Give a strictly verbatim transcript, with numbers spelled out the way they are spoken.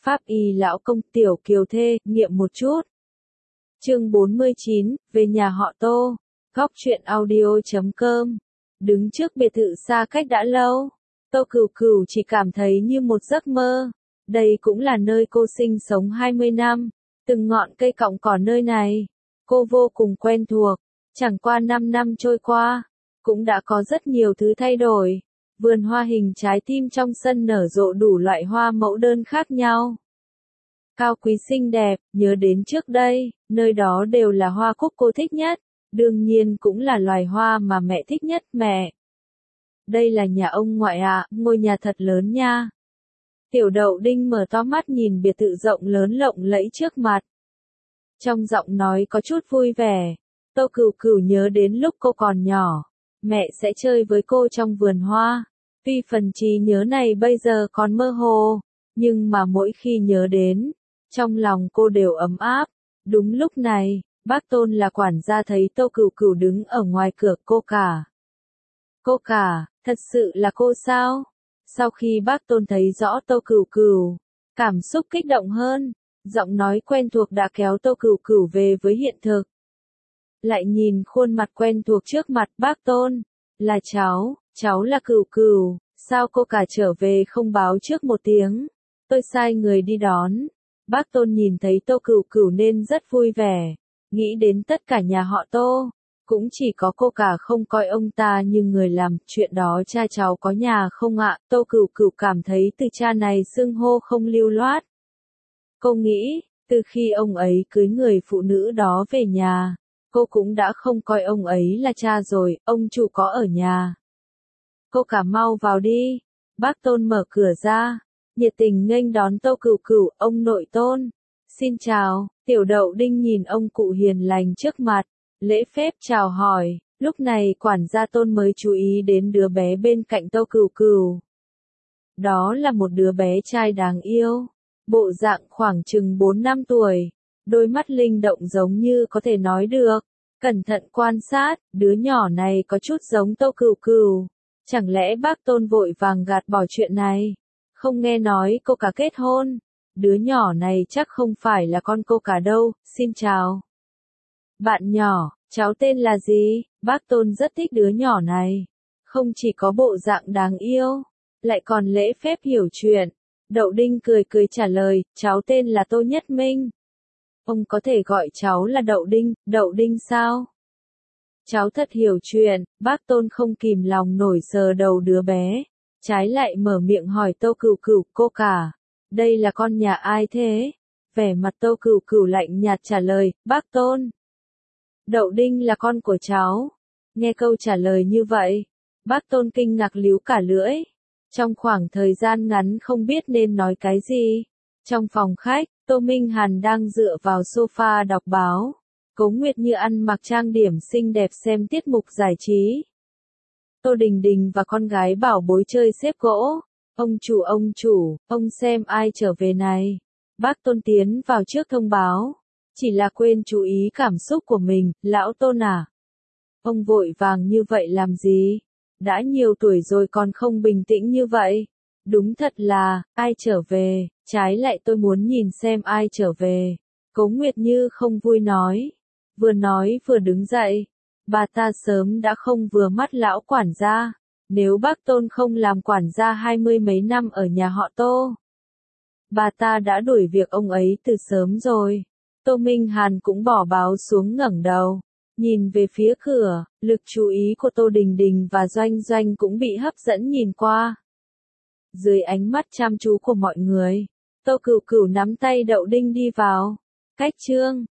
Pháp y lão công tiểu kiều thê, nghiệm một chút. Chương bốn mươi chín, về nhà họ Tô. Góc truyện audio chấm com. Đứng trước biệt thự xa cách đã lâu, Tô Cửu Cửu chỉ cảm thấy như một giấc mơ. Đây cũng là nơi cô sinh sống hai mươi năm, từng ngọn cây cọng cỏ nơi này, cô vô cùng quen thuộc. Chẳng qua năm năm trôi qua, cũng đã có rất nhiều thứ thay đổi. Vườn hoa hình trái tim trong sân nở rộ đủ loại hoa mẫu đơn khác nhau. Cao quý xinh đẹp, nhớ đến trước đây, nơi đó đều là hoa cúc cô thích nhất, đương nhiên cũng là loài hoa mà mẹ thích nhất. Mẹ, đây là nhà ông ngoại ạ, à, ngôi nhà thật lớn nha. Tiểu Đậu Đinh mở to mắt nhìn biệt thự rộng lớn lộng lẫy trước mặt. Trong giọng nói có chút vui vẻ. Tô Cửu Cửu nhớ đến lúc cô còn nhỏ, mẹ sẽ chơi với cô trong vườn hoa. Tuy phần trí nhớ này bây giờ còn mơ hồ, nhưng mà mỗi khi nhớ đến, trong lòng cô đều ấm áp. Đúng lúc này, bác Tôn là quản gia thấy Tô Cửu Cửu đứng ở ngoài cửa. Cô cả. Cô cả, thật sự là cô sao? Sau khi bác Tôn thấy rõ Tô Cửu Cửu, cảm xúc kích động hơn, giọng nói quen thuộc đã kéo Tô Cửu Cửu về với hiện thực. Lại nhìn khuôn mặt quen thuộc trước mặt. Bác Tôn, là cháu, cháu là Cửu Cửu, sao cô cả trở về không báo trước một tiếng? Tôi sai người đi đón. Bác Tôn nhìn thấy Tô Cửu Cửu nên rất vui vẻ, nghĩ đến tất cả nhà họ Tô, cũng chỉ có cô cả không coi ông ta như người làm. Chuyện đó cha cháu có nhà không ạ? Tô Cửu Cửu cảm thấy từ cha này xưng hô không lưu loát. Cô nghĩ, từ khi ông ấy cưới người phụ nữ đó về nhà, cô cũng đã không coi ông ấy là cha rồi. Ông chủ có ở nhà. Cô cả mau vào đi. Bác Tôn mở cửa ra, nhiệt tình nghênh đón Tô Cửu Cửu. Ông nội Tôn, xin chào. Tiểu Đậu Đinh nhìn ông cụ hiền lành trước mặt, lễ phép chào hỏi. Lúc này quản gia Tôn mới chú ý đến đứa bé bên cạnh Tô Cửu Cửu. Đó là một đứa bé trai đáng yêu, bộ dạng khoảng chừng bốn năm tuổi, đôi mắt linh động giống như có thể nói được. Cẩn thận quan sát, đứa nhỏ này có chút giống Tô Cửu Cửu. Chẳng lẽ bác Tôn vội vàng gạt bỏ chuyện này? Không nghe nói cô cả kết hôn? Đứa nhỏ này chắc không phải là con cô cả đâu. Xin chào. Bạn nhỏ, cháu tên là gì? Bác Tôn rất thích đứa nhỏ này. Không chỉ có bộ dạng đáng yêu, lại còn lễ phép hiểu chuyện. Đậu Đinh cười cười trả lời, cháu tên là Tô Nhất Minh. Ông có thể gọi cháu là Đậu Đinh. Đậu Đinh sao? Cháu thật hiểu chuyện. Bác Tôn không kìm lòng nổi sờ đầu đứa bé, trái lại mở miệng hỏi Tô Cửu Cửu. Cô cả, đây là con nhà ai thế? Vẻ mặt Tô Cửu Cửu lạnh nhạt trả lời, bác Tôn, Đậu Đinh là con của cháu. Nghe câu trả lời như vậy, bác Tôn kinh ngạc líu cả lưỡi. Trong khoảng thời gian ngắn không biết nên nói cái gì. Trong phòng khách, Tô Minh Hàn đang dựa vào sofa đọc báo. Cố Nguyệt Như ăn mặc trang điểm xinh đẹp xem tiết mục giải trí. Tô Đình Đình và con gái bảo bối chơi xếp gỗ. Ông chủ ông chủ, ông xem ai trở về này. Bác Tôn tiến vào trước thông báo. Chỉ là quên chú ý cảm xúc của mình. Lão Tôn à? Ông vội vàng như vậy làm gì? Đã nhiều tuổi rồi còn không bình tĩnh như vậy. Đúng thật là, ai trở về, trái lại tôi muốn nhìn xem ai trở về. Cố Nguyệt Như không vui nói. Vừa nói vừa đứng dậy. Bà ta sớm đã không vừa mắt lão quản gia. Nếu bác Tôn không làm quản gia hai mươi mấy năm ở nhà họ Tô, bà ta đã đuổi việc ông ấy từ sớm rồi. Tô Minh Hàn cũng bỏ báo xuống ngẩng đầu, nhìn về phía cửa. Lực chú ý của Tô Đình Đình và Doanh Doanh cũng bị hấp dẫn nhìn qua. Dưới ánh mắt chăm chú của mọi người, Tô Cửu Cửu nắm tay Đậu Đinh đi vào. Cách trương,